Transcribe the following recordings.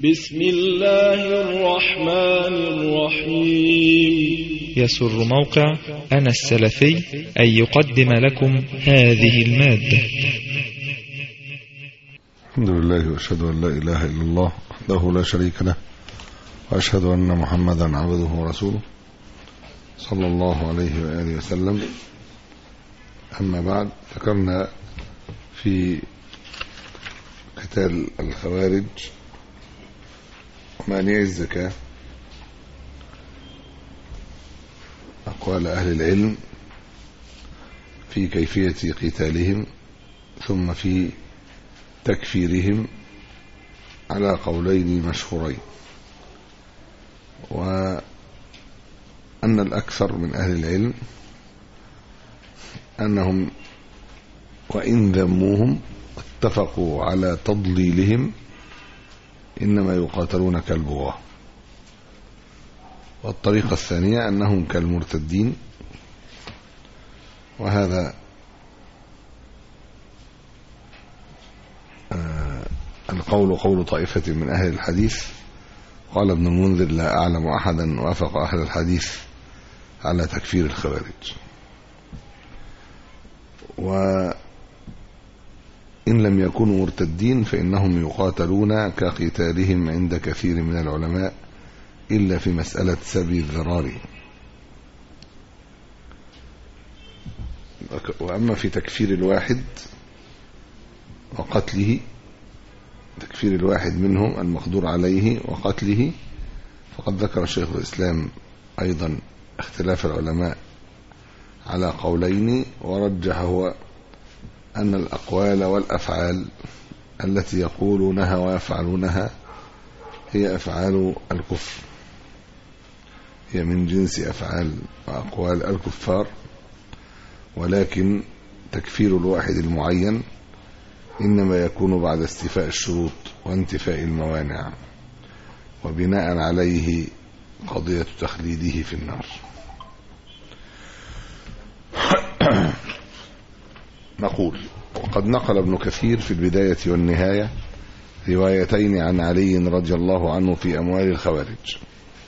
بسم الله الرحمن الرحيم. يسر موقع أنا السلفي أن يقدم لكم هذه المادة. الحمد لله وأشهد أن لا إله إلا الله وحده لا شريك له، وأشهد أن محمدا عبده ورسوله صلى الله عليه وآله وسلم. أما بعد، ذكرنا في قتال الخوارج ومانعي الزكاة أقوال أهل العلم في كيفية قتالهم، ثم في تكفيرهم على قولين مشهورين، وأن الأكثر من أهل العلم أنهم وإن ذموهم اتفقوا على تضليلهم إنما يقاتلون كالبغاة. والطريقة الثانية أنهم كالمرتدين، وهذا القول قول طائفة من أهل الحديث. قال ابن المنذر: لا أعلم أحدا وافق أهل الحديث على تكفير الخوارج. وإن لم يكونوا مرتدين فإنهم يقاتلون كقتالهم عند كثير من العلماء، إلا في مسألة سبي الذرار. وأما في تكفير الواحد وقتله، تكفير الواحد منهم المقدور عليه وقتله، فقد ذكر شيخ الإسلام أيضا اختلاف العلماء على قولين، ورجح هو أن الأقوال والأفعال التي يقولونها ويفعلونها هي أفعال الكفر، هي من جنس أفعال وأقوال الكفار، ولكن تكفير الواحد المعين إنما يكون بعد استيفاء الشروط وانتفاء الموانع، وبناء عليه قضية تخليده في النار. نقول: وقد نقل ابن كثير في البداية والنهاية روايتين عن علي رضي الله عنه في أموال الخوارج.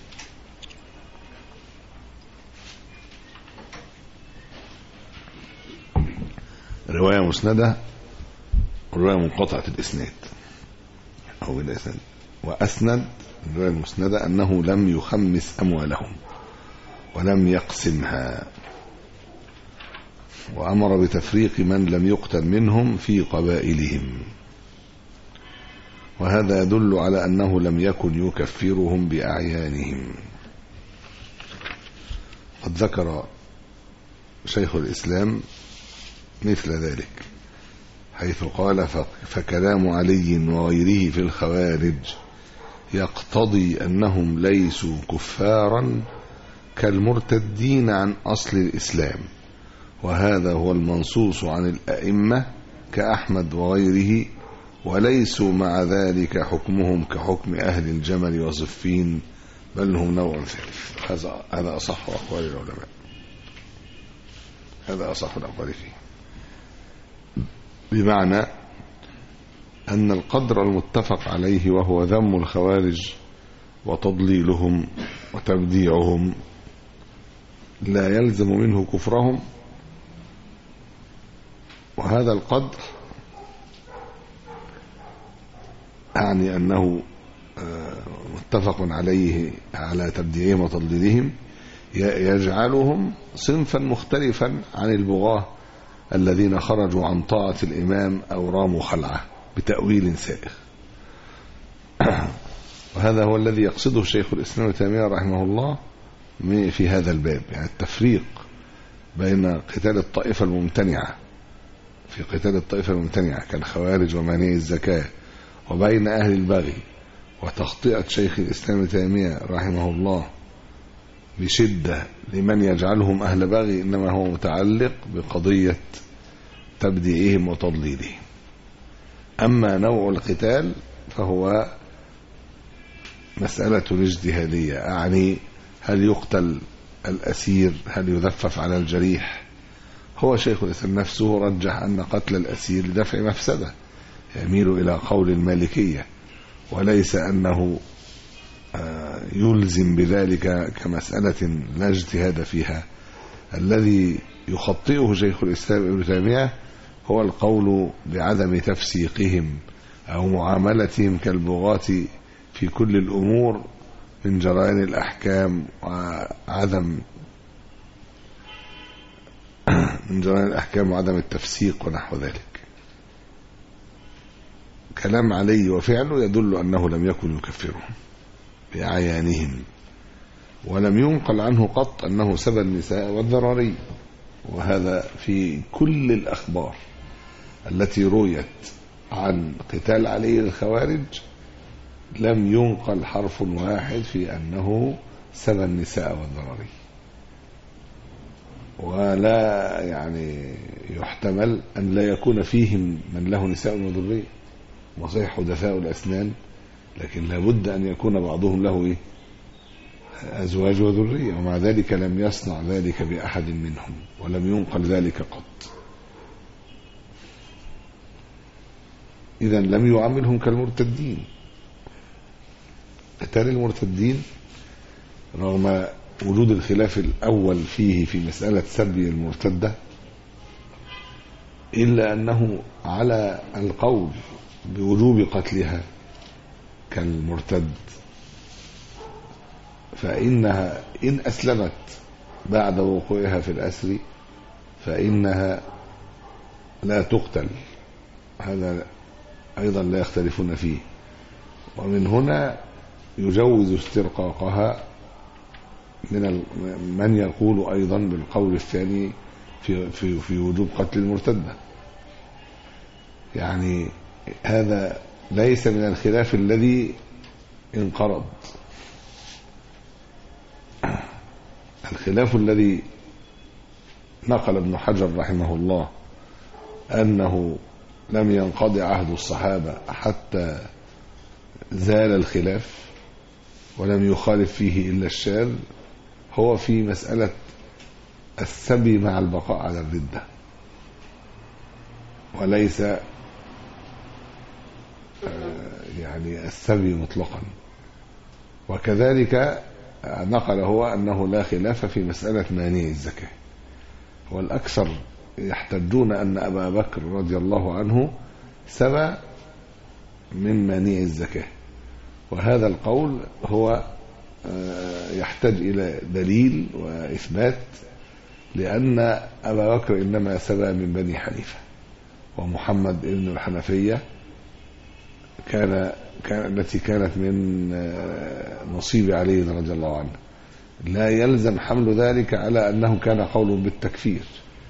رواية مسندة ورواية منقطعة الإسناد أو الإسناد، وأسند الرواية المسندة أنه لم يخمس أموالهم ولم يقسمها، وأمر بتفريق من لم يقتل منهم في قبائلهم، وهذا يدل على أنه لم يكن يكفرهم بأعيانهم. قد ذكر شيخ الإسلام مثل ذلك، حيث قال: فكلام علي وغيره في الخوارج يقتضي أنهم ليسوا كفارا كالمرتدين عن أصل الإسلام، وهذا هو المنصوص عن الأئمة كأحمد وغيره، وليسوا مع ذلك حكمهم كحكم أهل الجمل وصفين، بل هم نوع ثالث. هذا أصح أقوال العلماء، هذا أصح الأقوال فيه، بمعنى أن القدر المتفق عليه وهو ذم الخوارج وتضليلهم وتبديعهم لا يلزم منه كفرهم، وهذا القدر يعني أنه متفق عليه على تبديعهم وتضليلهم يجعلهم صنفا مختلفا عن البغاة الذين خرجوا عن طاعة الإمام أو راموا خلعه بتأويل سائغ. وهذا هو الذي يقصده شيخ الإسلام ابن تيمية رحمه الله في هذا الباب، يعني التفريق بين قتال الطائفة الممتنعة، في قتال الطائفة الممتنعة كالخوارج ومانعي الزكاة، وبين أهل البغي، وتخطئة شيخ الإسلام ابن تيمية رحمه الله بشدة لمن يجعلهم أهل بغي، إنما هو متعلق بقضية تبديعهم وتضليلهم. أما نوع القتال فهو مسألة اجتهادية، يعني هل يقتل الأسير، هل يذفف على الجريح. هو شيخ الإسلام نفسه رجح أن قتل الأسير لدفع مفسدة، يميل إلى قول المالكية، وليس أنه يلزم بذلك كمسألة لا اجتهاد فيها. الذي يخطئه شيخ الإسلام ابن تيمية هو القول بعدم تفسيقهم أو معاملتهم كالبغاة في كل الأمور من جريان الأحكام وعدم التفسيق ونحو ذلك. كلام علي وفعله يدل أنه لم يكن يكفرهم بأعيانهم، ولم ينقل عنه قط أنه سبى النساء والذراري، وهذا في كل الأخبار التي رويت عن قتال علي للخوارج لم ينقل حرف واحد في أنه سبى النساء والذراري. ولا يعني يحتمل أن لا يكون فيهم من له نساء وذرية، وصحيح حدثاء الأسنان، لكن لابد أن يكون بعضهم له أزواج وذرية، ومع ذلك لم يصنع ذلك بأحد منهم ولم ينقل ذلك قط. إذن لم يعاملهم كالمرتدين. قتال المرتدين رغم وجود الخلاف الأول فيه في مسألة سبي المرتدة، إلا أنه على القول بوجوب قتلها كالمرتد، فإنها إن أسلمت بعد وقوعها في الأسر فإنها لا تقتل، هذا أيضا لا يختلفون فيه. ومن هنا يجوز استرقاقها من يقول أيضا بالقول الثاني في وجوب قتل المرتدة. يعني هذا ليس من الخلاف الذي انقرض. الخلاف الذي نقل ابن حجر رحمه الله أنه لم ينقضي عهد الصحابة حتى زال الخلاف ولم يخالف فيه إلا الشاذ، هو في مسألة السبي مع البقاء على الردة، وليس يعني السبي مطلقا. وكذلك نقل هو أنه لا خلاف في مسألة مانع الزكاة، والأكثر يحتجون أن أبا بكر رضي الله عنه سبى من مانع الزكاة، وهذا القول هو يحتاج إلى دليل وإثبات، لأن أبا بكر إنما سبى من بني حنيفة، ومحمد ابن الحنفية التي كانت من نصيب علي رضي الله عنه. لا يلزم حمل ذلك على أنه كان قول بالتكفير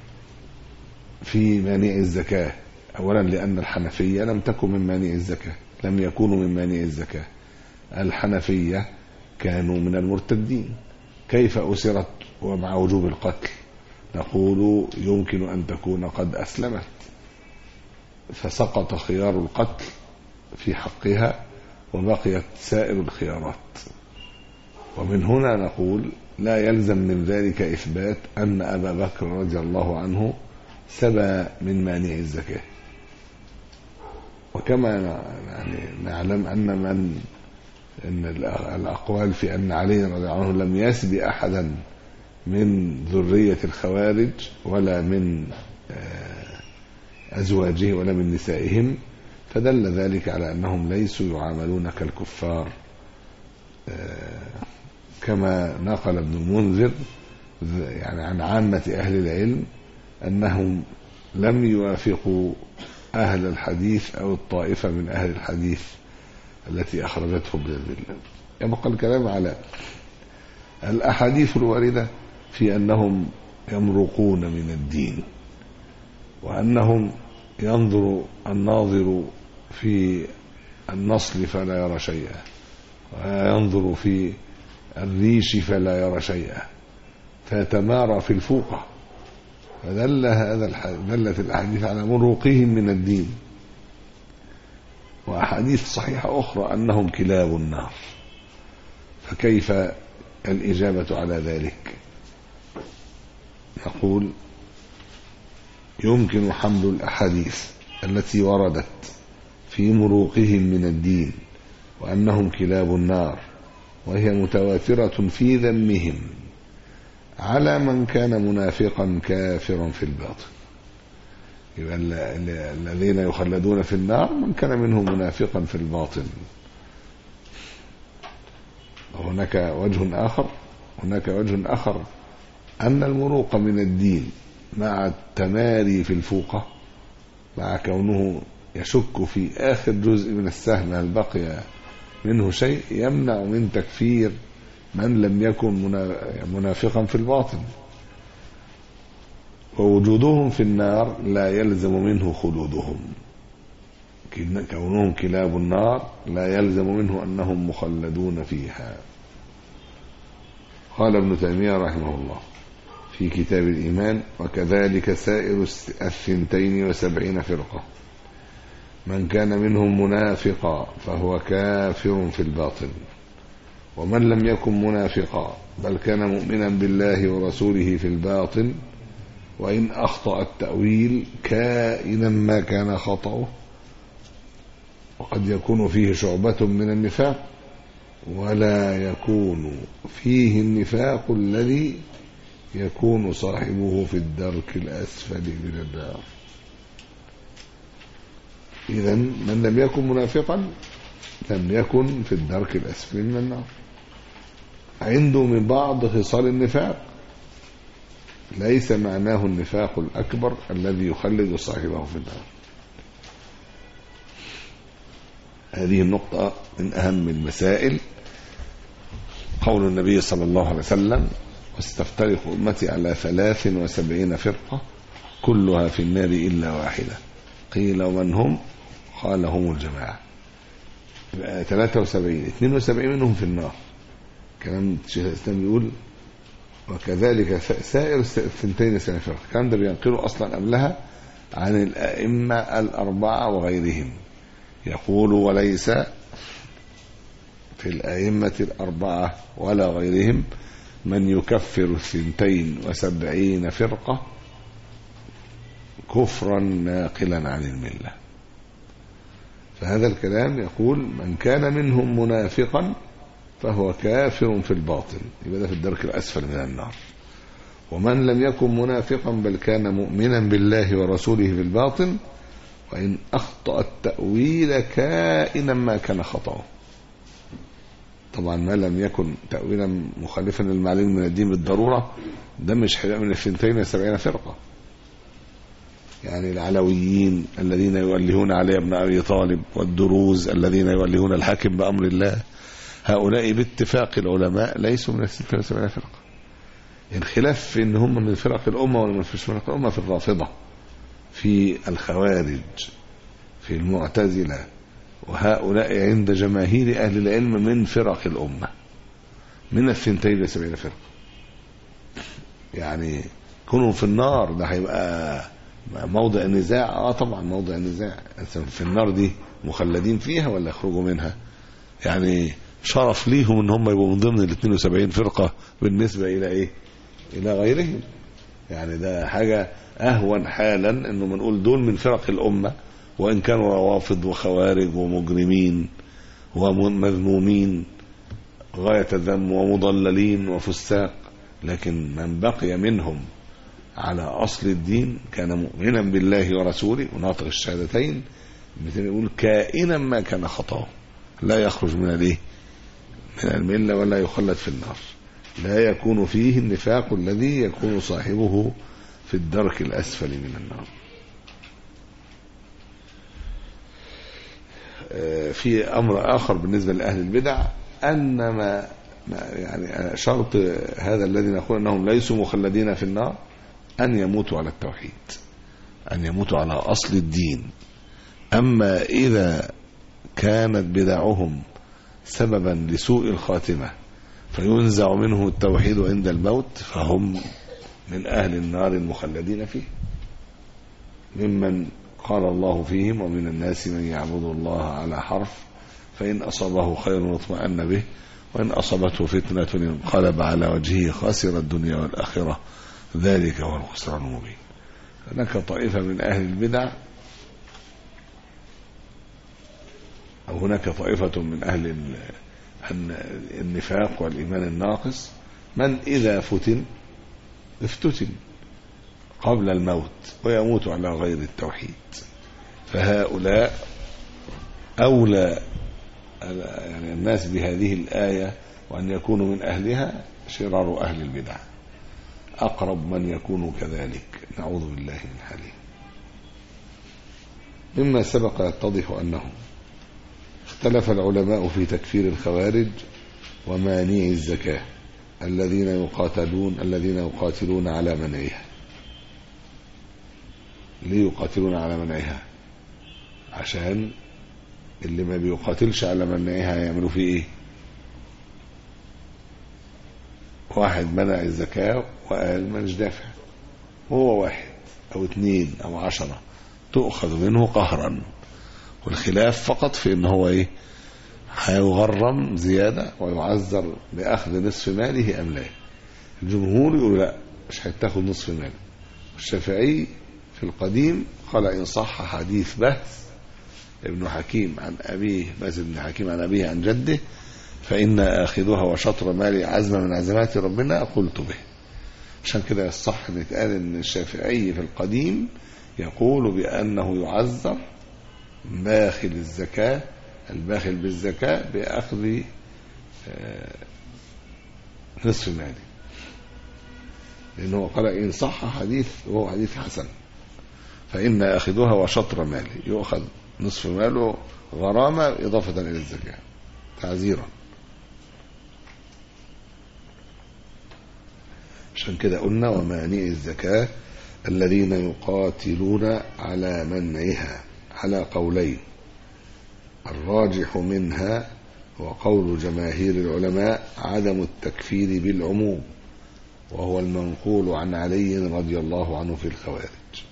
في مانع الزكاة، أولا لأن الحنفية لم تكن من مانع الزكاة، لم يكونوا من مانع الزكاة. الحنفية كانوا من المرتدين، كيف أسرت ومع وجوب القتل؟ نقول يمكن أن تكون قد أسلمت فسقط خيار القتل في حقها وبقيت سائر الخيارات. ومن هنا نقول لا يلزم من ذلك إثبات أن أبا بكر رضي الله عنه سبى من مانع الزكاة. وكما نعلم أن الأقوال في أن علي رضي الله عنه لم يسبي أحدا من ذرية الخوارج ولا من أزواجه ولا من نسائهم، فدل ذلك على أنهم ليسوا يعاملون كالكفار، كما نقل ابن المنذر يعني عن عامة أهل العلم أنهم لم يوافقوا أهل الحديث أو الطائفة من أهل الحديث التي أخرجتهم من الذلة. يبقى الكلام على الأحاديث الواردة في أنهم يمرقون من الدين، وأنهم ينظر الناظر في النصل فلا يرى شيئا، وينظر في الريش فلا يرى شيئا، فيتمارى في الفوقة. دلت الأحاديث على مروقهم من الدين. وأحاديث صحيحة أخرى أنهم كلاب النار، فكيف الإجابة على ذلك؟ نقول يمكن حمل الأحاديث التي وردت في مروقهم من الدين وأنهم كلاب النار، وهي متواترة في ذمهم على من كان منافقا كافرا في الباطن. يبقى الذين يخلدون في النار من كان منهم منافقا في الباطن. هناك وجه آخر أن المروق من الدين مع التماري في الفوقة، مع كونه يشك في آخر جزء من السهم هل بقي منه شيء، يمنع من تكفير من لم يكن منافقا في الباطن. ووجودهم في النار لا يلزم منه خلودهم، كونهم كلاب النار لا يلزم منه أنهم مخلدون فيها. قال ابن تيمية رحمه الله في كتاب الإيمان: وكذلك سائر 72 فرقة، من كان منهم منافقا فهو كافر في الباطن، ومن لم يكن منافقا بل كان مؤمنا بالله ورسوله في الباطن، وإن أخطأ التأويل كائنا ما كان خطأه، وقد يكون فيه شعبة من النفاق ولا يكون فيه النفاق الذي يكون صاحبه في الدرك الأسفل من النار. إذن من لم يكن منافقا لم يكن في الدرك الأسفل من النار، عنده من بعض خصال النفاق ليس معناه النفاق الأكبر الذي يخلد صاحبه في النار. هذه النقطة من أهم المسائل. قول النبي صلى الله عليه وسلم: واستفترق أمتي على 73 فرقة كلها في النار إلا واحدة. قيل: ومن هم؟ قال: هم الجماعة. 73 72 منهم في النار. كلام الشيخ الإسلام بيقول: وكذلك سائر 72 فرقة. كان ده بينقلوا أصلا قبلها عن الأئمة الأربعة وغيرهم، يقول: وليس في الأئمة الأربعة ولا غيرهم من يكفر 72 فرقة كفرا ناقلا عن الملة. فهذا الكلام يقول: من كان منهم منافقا فهو كافر في الباطن، يبقى ده في الدرك الأسفل من النار. ومن لم يكن منافقا بل كان مؤمنا بالله ورسوله في الباطن، وإن أخطأ التأويل كائنا ما كان خطأه. طبعا ما لم يكن تأويلا مخالفا للمعلوم من الدين بالضرورة ده مش حلاء من 72 فرقة. يعني العلويين الذين يولهون علي بن أبي طالب، والدروز الذين يولهون الحاكم بأمر الله، هؤلاء باتفاق العلماء ليسوا من 72 فرقة. الخلاف في ان هم من فرق الأمة ولا من فرق الأمة في الرافضة، في الخوارج، في المعتزلة، وهؤلاء عند جماهير أهل العلم من فرق الأمة، من 72 فرقة. يعني كونوا في النار ده هيبقى موضع النزاع. طبعا موضع النزاع. في النار دي مخلدين فيها ولا يخرجوا منها؟ يعني شرف ليهم ان هم يبقوا من ضمن ال 72 فرقة بالنسبة الى ايه؟ الى غيرهم. يعني ده حاجة اهون حالا انه بنقول دول من فرق الامة، وان كانوا روافض وخوارج ومجرمين ومذمومين غاية الذم ومضللين وفساق، لكن من بقي منهم على اصل الدين كان مؤمنا بالله ورسوله وناطق الشهادتين، بنقول كائنا ما كان خطأه، لا يخرج من الايه؟ من الملة ولا يخلد في النار. لا يكون فيه النفاق الذي يكون صاحبه في الدرك الأسفل من النار. في أمر آخر بالنسبة لأهل البدع، أن ما يعني شرط هذا الذي نقول أنهم ليسوا مخلدين في النار أن يموتوا على التوحيد، أن يموتوا على أصل الدين. أما إذا كانت بدعهم سببا لسوء الخاتمة فينزع منه التوحيد عند الموت، فهم من أهل النار المخلدين فيه، ممن قال الله فيهم: ومن الناس من يعبد الله على حرف فإن أصابه خير اطمأن به وإن أصابته فتنة انقلب على وجهه خاسر الدنيا والآخرة ذلك هو الخسران المبين. هناك طائفة من أهل البدع أو هناك طائفة من أهل النفاق والإيمان الناقص من إذا فتن افتتن قبل الموت ويموت على غير التوحيد، فهؤلاء أولى يعني الناس بهذه الآية وأن يكونوا من أهلها شرار أهل البدع، أقرب من يكون كذلك، نعوذ بالله من حاله. مما سبق يتضح أنه اختلف العلماء في تكفير الخوارج ومانعي الزكاة الذين يقاتلون على منعها. ليه يقاتلون على منعها؟ عشان اللي ما بيقاتلش على منعها يعملوا فيه ايه؟ واحد منع الزكاة وقال مانيش دافع، هو واحد او 2 أو 10 تؤخذ منه قهرا، والخلاف فقط في ان هو ايه؟ هيغرم زيادة ويعذر بأخذ نصف ماله أم لا. الجمهور يقول لا، مش هيتاخد نصف ماله. الشافعي في القديم قال إن صح حديث بهز ابن حكيم عن أبيه، بهز ابن حكيم عن أبيه عن جده، فإن آخذها وشطر مالي عزم من عزمات ربنا قلت به. عشان كده الصح ان يتقال ان الشافعي في القديم يقول بأنه يعذر باخل الزكاة، الباخل بالزكاة بأخذ نصف مالي، لأنه قال إن صح حديث وهو حديث حسن، فإن أخذها وشطر مالي، يؤخذ نصف ماله غرامة إضافة إلى الزكاة تعزيرا. عشان كده قلنا ومانعي الزكاة الذين يقاتلون على منعها على قولين، الراجح منها هو قول جماهير العلماء عدم التكفير بالعموم، وهو المنقول عن علي رضي الله عنه في الخوارج.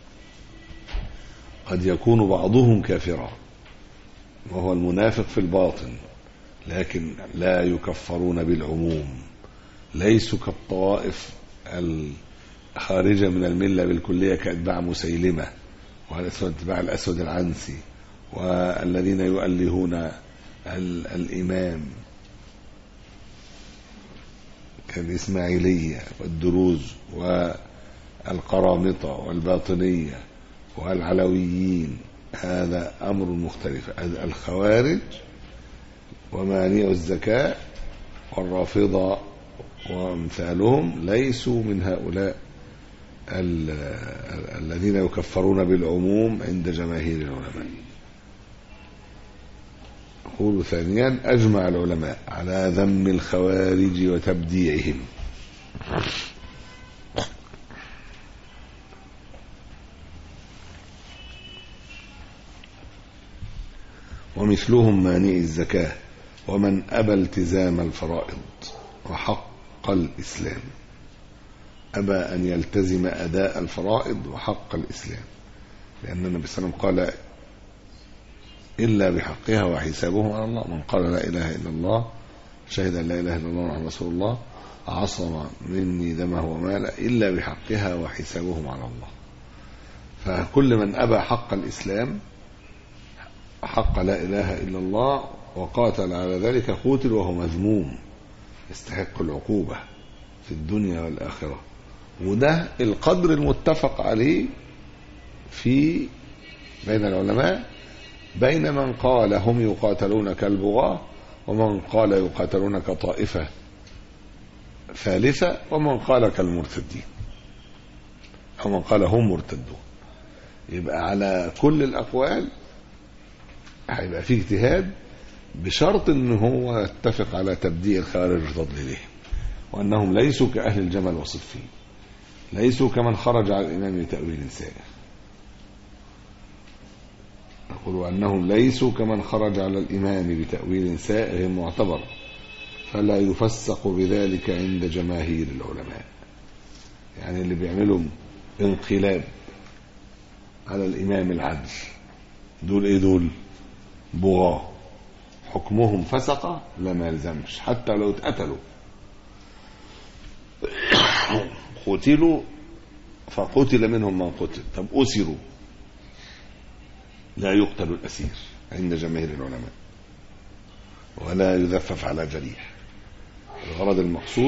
قد يكون بعضهم كافرا وهو المنافق في الباطن، لكن لا يكفرون بالعموم، ليسوا كالطوائف الخارجة من الملة بالكلية كأتباع مسيلمة وأتباع الأسود العنسي والذين يؤلهون الإمام كالإسماعيلية والدروز والقرامطة والباطنية والعلويين. هذا أمر مختلف. الخوارج ومانع الزكاة والرافضة وامثالهم ليسوا من هؤلاء الذين يكفرون بالعموم عند جماهير العلماء. يقول ثانيا أجمع العلماء على ذم الخوارج وتبديعهم، ومثلهم مانع الزكاة ومن أبى التزام الفرائض وحق الإسلام، أبى أن يلتزم أداء الفرائض وحق الإسلام، لأن النبي صلى الله عليه وسلم قال إلا بحقها وحسابهم على الله، من قال لا إله إلا الله شهد أن لا إله إلا الله محمد رسول الله عصم مني دمه وماله إلا بحقها وحسابهم على الله. فكل من أبى حق الإسلام حق لا إله إلا الله وقاتل على ذلك قتل وهو مذموم يستحق العقوبة في الدنيا والآخرة. وده القدر المتفق عليه في بين العلماء، بين من قال هم يقاتلون كالبغاة ومن قال يقاتلون كطائفة ثالثة ومن قال كالمرتدين أو من قال هم مرتدون. يبقى على كل الأقوال هيبقى فيه اجتهاد بشرط ان هو يتفق على تبديع الخارج وتضليلهم، وانهم ليسوا كأهل الجمل وصفين، ليسوا كمن خرج على الإمام بتأويل سائغ. يقول أنهم ليسوا كمن خرج على الإمام بتأويل سائغ معتبر، فلا يفسق بذلك عند جماهير العلماء. يعني اللي بيعملوا انقلاب على الإمام العدل دول ايه؟ دول بغاة حكمهم فسقة لا ما يلزمش، حتى لو اتقتلوا قتلوا فقتل منهم من قتل، طب أسروا لا يقتل الأسير عند جماهير العلماء. ولا يذفف على جريح. الغرض المقصود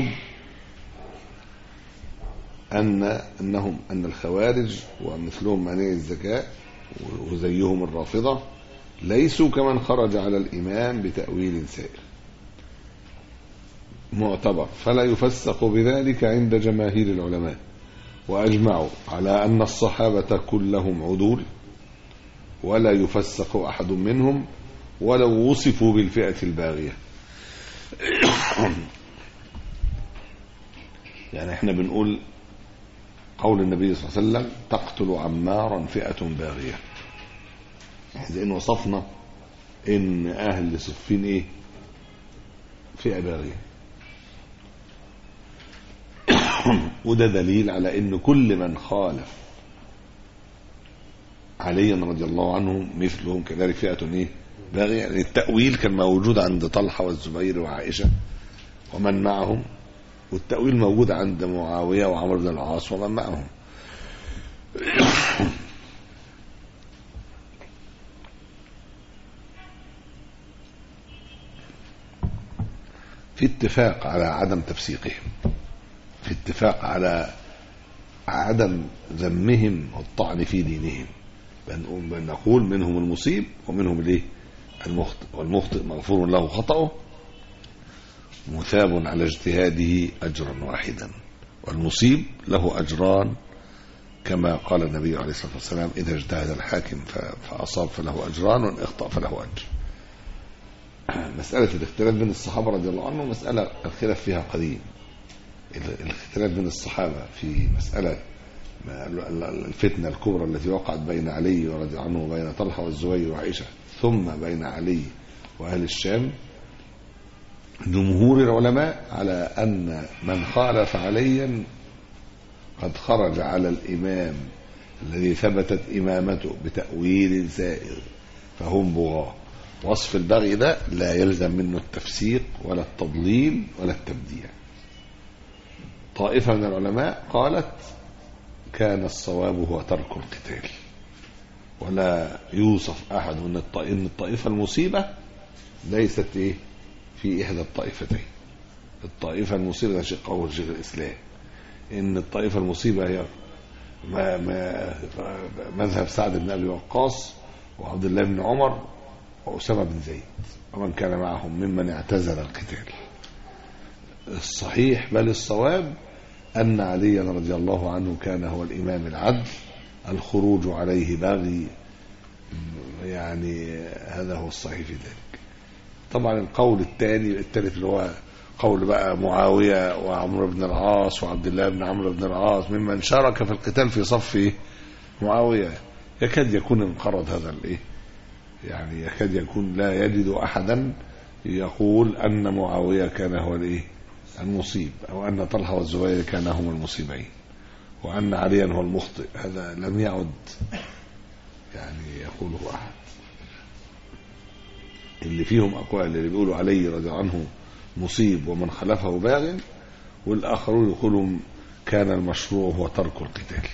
أن الخوارج ومثلهم مانعي الزكاة وزيهم الرافضة ليسوا كمن خرج على الإمام بتأويل سائر معتبر، فلا يفسق بذلك عند جماهير العلماء، وأجمعوا على أن الصحابة كلهم عدول ولا يفسق أحد منهم ولو وصفوا بالفئة الباغية. يعني احنا بنقول قول النبي صلى الله عليه وسلم تقتل عمارا فئة باغية، إذا إن وصفنا إن أهل صفين إيه؟ فئة باغية. وده دليل على إن كل من خالف علي رضي الله عنه مثلهم كذلك فئة إيه؟ باغية. يعني التأويل كان موجود عند طلحة والزبير وعائشة ومن معهم، والتأويل موجود عند معاوية وعمر بن العاص ومن معهم. في اتفاق على عدم تفسيقهم، في اتفاق على عدم ذمهم والطعن في دينهم، بنقول منهم المصيب ومنهم الايه؟ المخطئ، والمخطئ مغفور له خطأه مثاب على اجتهاده أجرا واحدا، والمصيب له أجران كما قال النبي عليه الصلاة والسلام إذا اجتهد الحاكم فأصاب فله أجران وإن اخطأ فله أجر. مسألة الاختلاف بين الصحابة رضي الله عنهم مسألة الخلاف فيها قديم. الاختلاف بين الصحابة في مسألة الفتنة الكبرى التي وقعت بين علي رضي الله عنه وبين طلحة والزبير وعائشة ثم بين علي وأهل الشام، جمهور العلماء على أن من خالف عليا قد خرج على الإمام الذي ثبتت إمامته بتأويل زائر فهم بغاة. وصف البغي ده لا يلزم منه التفسيق ولا التضليل ولا التبديع. طائفة من العلماء قالت كان الصواب هو ترك القتال، ولا يوصف أحد أن الطائفة المصيبة ليست إيه في إحدى الطائفتين. الطائفة المصيبة ده شيء قول شيخ الإسلام إن الطائفة المصيبة هي مذهب سعد بن أبي وقاص وعبد الله بن عمر وأسامة بن زيد ومن كان معهم ممن اعتزل القتال. الصحيح بل الصواب أن علي رضي الله عنه كان هو الإمام العدل، الخروج عليه باغي، يعني هذا هو الصحيح في ذلك. طبعا القول الثالث اللي هو قول بقى معاوية وعمرو بن العاص وعبد الله بن عمرو بن العاص ممن شارك في القتال في صف معاوية، يكاد يكون انقرض هذا الايه، يعني يكاد يكون لا يجد احدا يقول ان معاوية كان هو الايه المصيب، او ان طلحة والزبير كان هم المصيبين وان عليا هو المخطئ. هذا لم يعد يعني يقوله احد. اللي فيهم اقوال اللي بيقولوا علي رضي الله عنه مصيب ومن خلفه باغ، والاخرون يقولون كان المشروع هو ترك القتال.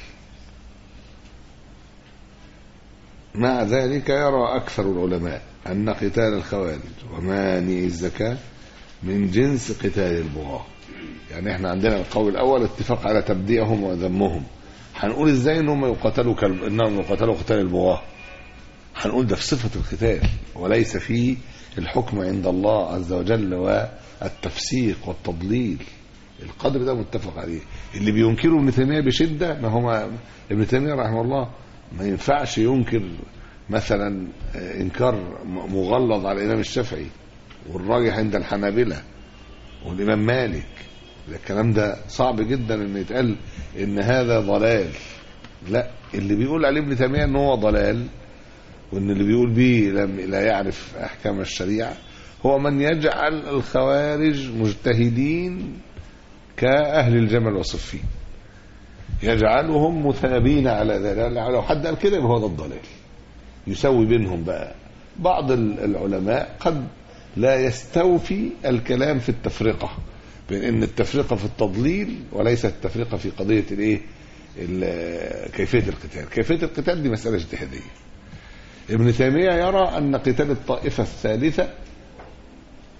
مع ذلك يرى أكثر العلماء أن قتال الخوارج ومانع الزكاة من جنس قتال البغاة. يعني احنا عندنا القول الأول اتفاق على تبديعهم وذمهم، هنقول ازاي انهم يقاتلوا انهم يقاتلوا قتال البغاة؟ هنقول ده في صفة القتال وليس في الحكم عند الله عز وجل والتفسيق والتضليل. القدر ده متفق عليه. اللي بينكروا ابن تيمية بشدة، ما هو ابن تيمية رحمه الله ما ينفعش ينكر مثلا انكار مغلظ على الامام الشافعي والراجح عند الحنابلة والامام مالك. الكلام ده صعب جدا ان يتقال ان هذا ضلال. لا، اللي بيقول عليه ابن تيمية ان هو ضلال وان اللي بيقول به لا يعرف احكام الشريعة هو من يجعل الخوارج مجتهدين كأهل الجمل وصفين، يجعلهم مثابين على ذلك. لو حد قال كده هو ده الضلال. يسوي بينهم بقى. بعض العلماء قد لا يستوفي الكلام في التفرقة بين ان التفرقة في التضليل وليس التفرقة في قضية الايه كيفية القتال. كيفية القتال دي مسألة اجتهادية. ابن تيمية يرى ان قتال الطائفة الثالثة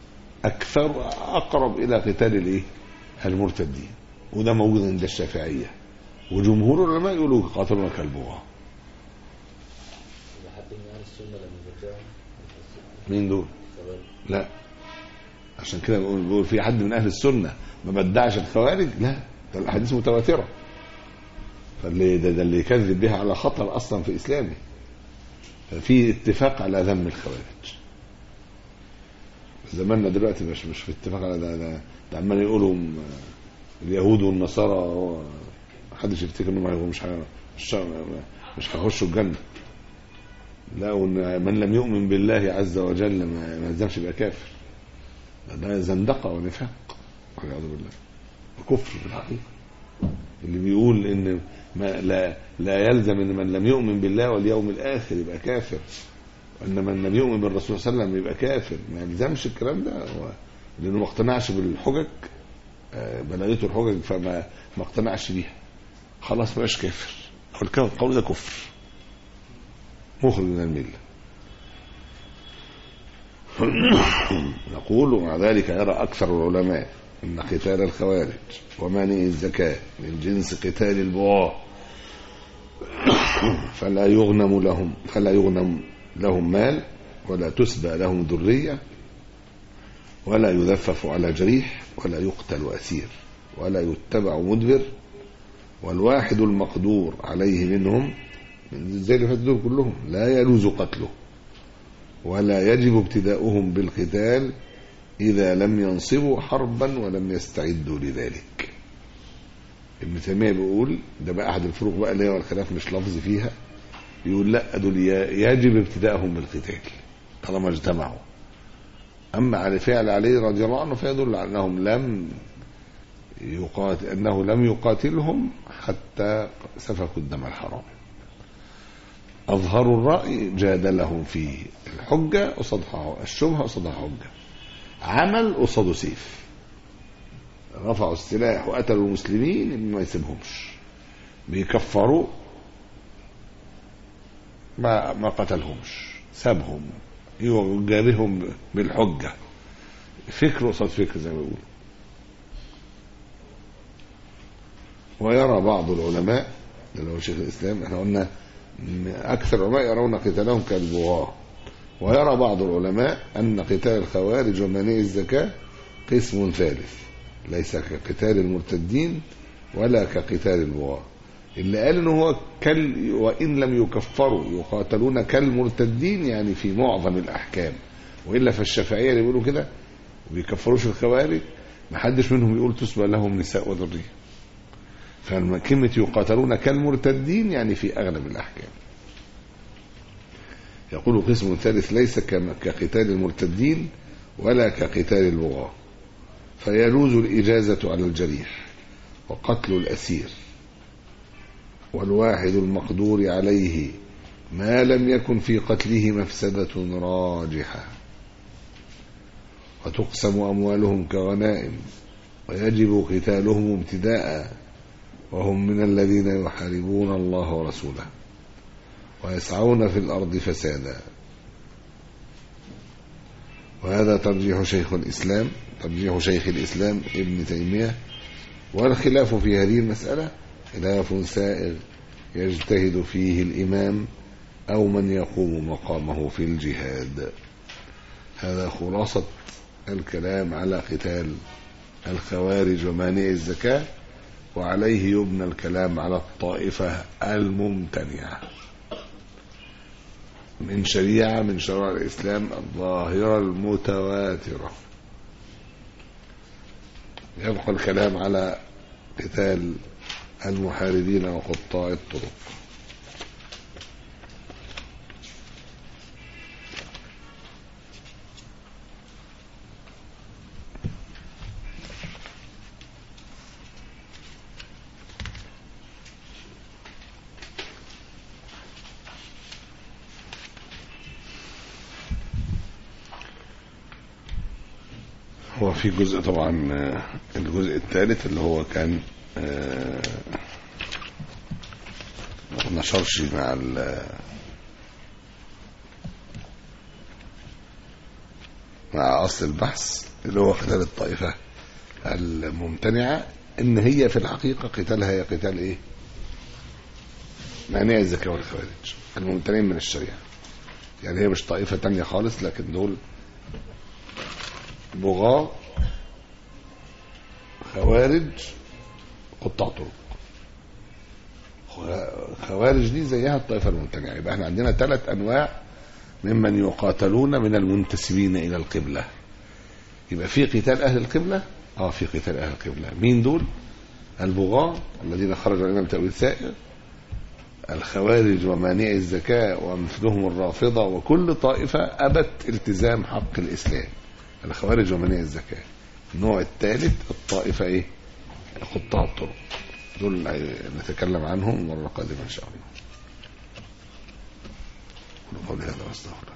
أكثر أقرب إلى قتال الإيه؟ المرتدين. وده موجود عند الشافعية، وجمهور العلماء يقولوا قاتلون كالبغاة. مين دول؟ لا، عشان كده بقول في حد من أهل السنة ما بدعش الخوارج؟ لا، ده الأحاديث متواترة. فاللي ده اللي يكذب بها على خطر أصلا في إسلامه. ففي اتفاق على ذم الخوارج. زماننا دلوقتي مش في اتفاق على ده عمال يقولوا اليهود والنصارى، محدش يفتكر انهم مش هيخشوا الجنه. لا، وان من لم يؤمن بالله عز وجل ما يلزمش يبقى كافر. ده زندقه ونفاق والعياذ بالله، وكفر في الحقيقه. اللي بيقول ان لا يلزم ان من لم يؤمن بالله واليوم الاخر يبقى كافر، وان من لم يؤمن بالرسول صلى الله عليه وسلم يبقى كافر، ما يلزمش الكلام ده، لانه ما اقتنعش بالحجج، بلغته الحجج فما اقتنعش بيها، خلاص مبقاش كافر. القول ده كفر مخرج من المله. نقول ومع ذلك يرى أكثر العلماء أن قتال الخوارج ومانع الزكاة من جنس قتال البغاة، فلا يغنم لهم مال، ولا تسبى لهم ذرية، ولا يذفف على جريح، ولا يقتل أسير، ولا يتبع مدبر، والواحد المقدور عليه منهم زي اللي فاتوا كلهم لا يجوز قتله، ولا يجب ابتداؤهم بالقتال إذا لم ينصبوا حربا ولم يستعدوا لذلك. ابن تيمية بيقول ده بقى أحد الفروق بقى اللي هو الخلاف مش لفظ فيها، يقول لا دول يجب ابتداءهم بالقتال طالما اجتمعوا. أما على فعل علي رضي الله عنه فيدل على أنه لم يقاتلهم حتى سفكوا الدم الحرام. أظهروا الرأي جادلهم فيه، الحجة قصادها الشبهة قصادها حجة، عمل قصاده سيف، رفعوا السلاح وقتلوا المسلمين ما يسيبهمش، بيكفروا ما قتلهمش، سابهم يجاريهم بالحجة، فكر قصاد فكر زي ما بيقولوا. ويرى بعض العلماء اللي هو شيخ الإسلام، احنا قلنا أكثر العلماء يرون قتالهم كالبغاة، ويرى بعض العلماء أن قتال الخوارج ومانع الزكاة قسم ثالث ليس كقتال المرتدين ولا كقتال البغاة. اللي قال إنه هو وإن لم يكفروا يقاتلون كالمرتدين يعني في معظم الأحكام، وإلا فالشافعية اللي بيقولوا كده بيكفروش الخوارج ما حدش منهم يقول تسبى لهم نساء وذرية. فكلمة يقاتلون كالمرتدين يعني في أغلب الأحكام. يقول قسم ثالث ليس كقتال المرتدين ولا كقتال البغاة، فيجوز الإجازة على الجريح وقتل الأسير والواحد المقدور عليه ما لم يكن في قتله مفسدة راجحة، وتقسم أموالهم كغنائم، ويجب قتالهم ابتداء، وهم من الذين يحاربون الله ورسوله ويسعون في الأرض فسادا. وهذا ترجيح شيخ الإسلام ابن تيمية. والخلاف في هذه المسألة خلاف سائغ يجتهد فيه الإمام أو من يقوم مقامه في الجهاد. هذا خلاصة الكلام على قتال الخوارج ومانع الزكاة، وعليه يبنى الكلام على الطائفة الممتنعة من شريعة من شرائع الإسلام الظاهرة المتواترة. يبقى الكلام على قتال المحاربين وقطاع الطرق. هو في جزء طبعا الجزء الثالث اللي هو كان ما نشرش مع أصل البحث، اللي هو قتال الطائفة الممتنعة، ان هي في الحقيقة قتالها هي قتال ايه؟ مانع الزكاة والخوارج الممتنعين من الشريعة. يعني هي مش طائفة تانية خالص، لكن دول بغاة خوارج قطاع طرق. خوارج دي زيها الطائفة الممتنعة. يبقى احنا عندنا 3 أنواع ممن يقاتلون من المنتسبين إلى القبلة. يبقى في قتال أهل القبلة، في قتال أهل القبلة. مين دول؟ البغاة الذين خرجوا علينا بتأويل سائر، الخوارج ومانع الزكاة ومثلهم الرافضة، وكل طائفة أبت التزام حق الإسلام. الخوارج ومانع الزكاة. النوع الثالث الطائفة ايه؟ قطاع الطرق. دول نتكلم عنهم مرة قادمة إن شاء الله. قولوا قولي هذا واستغفر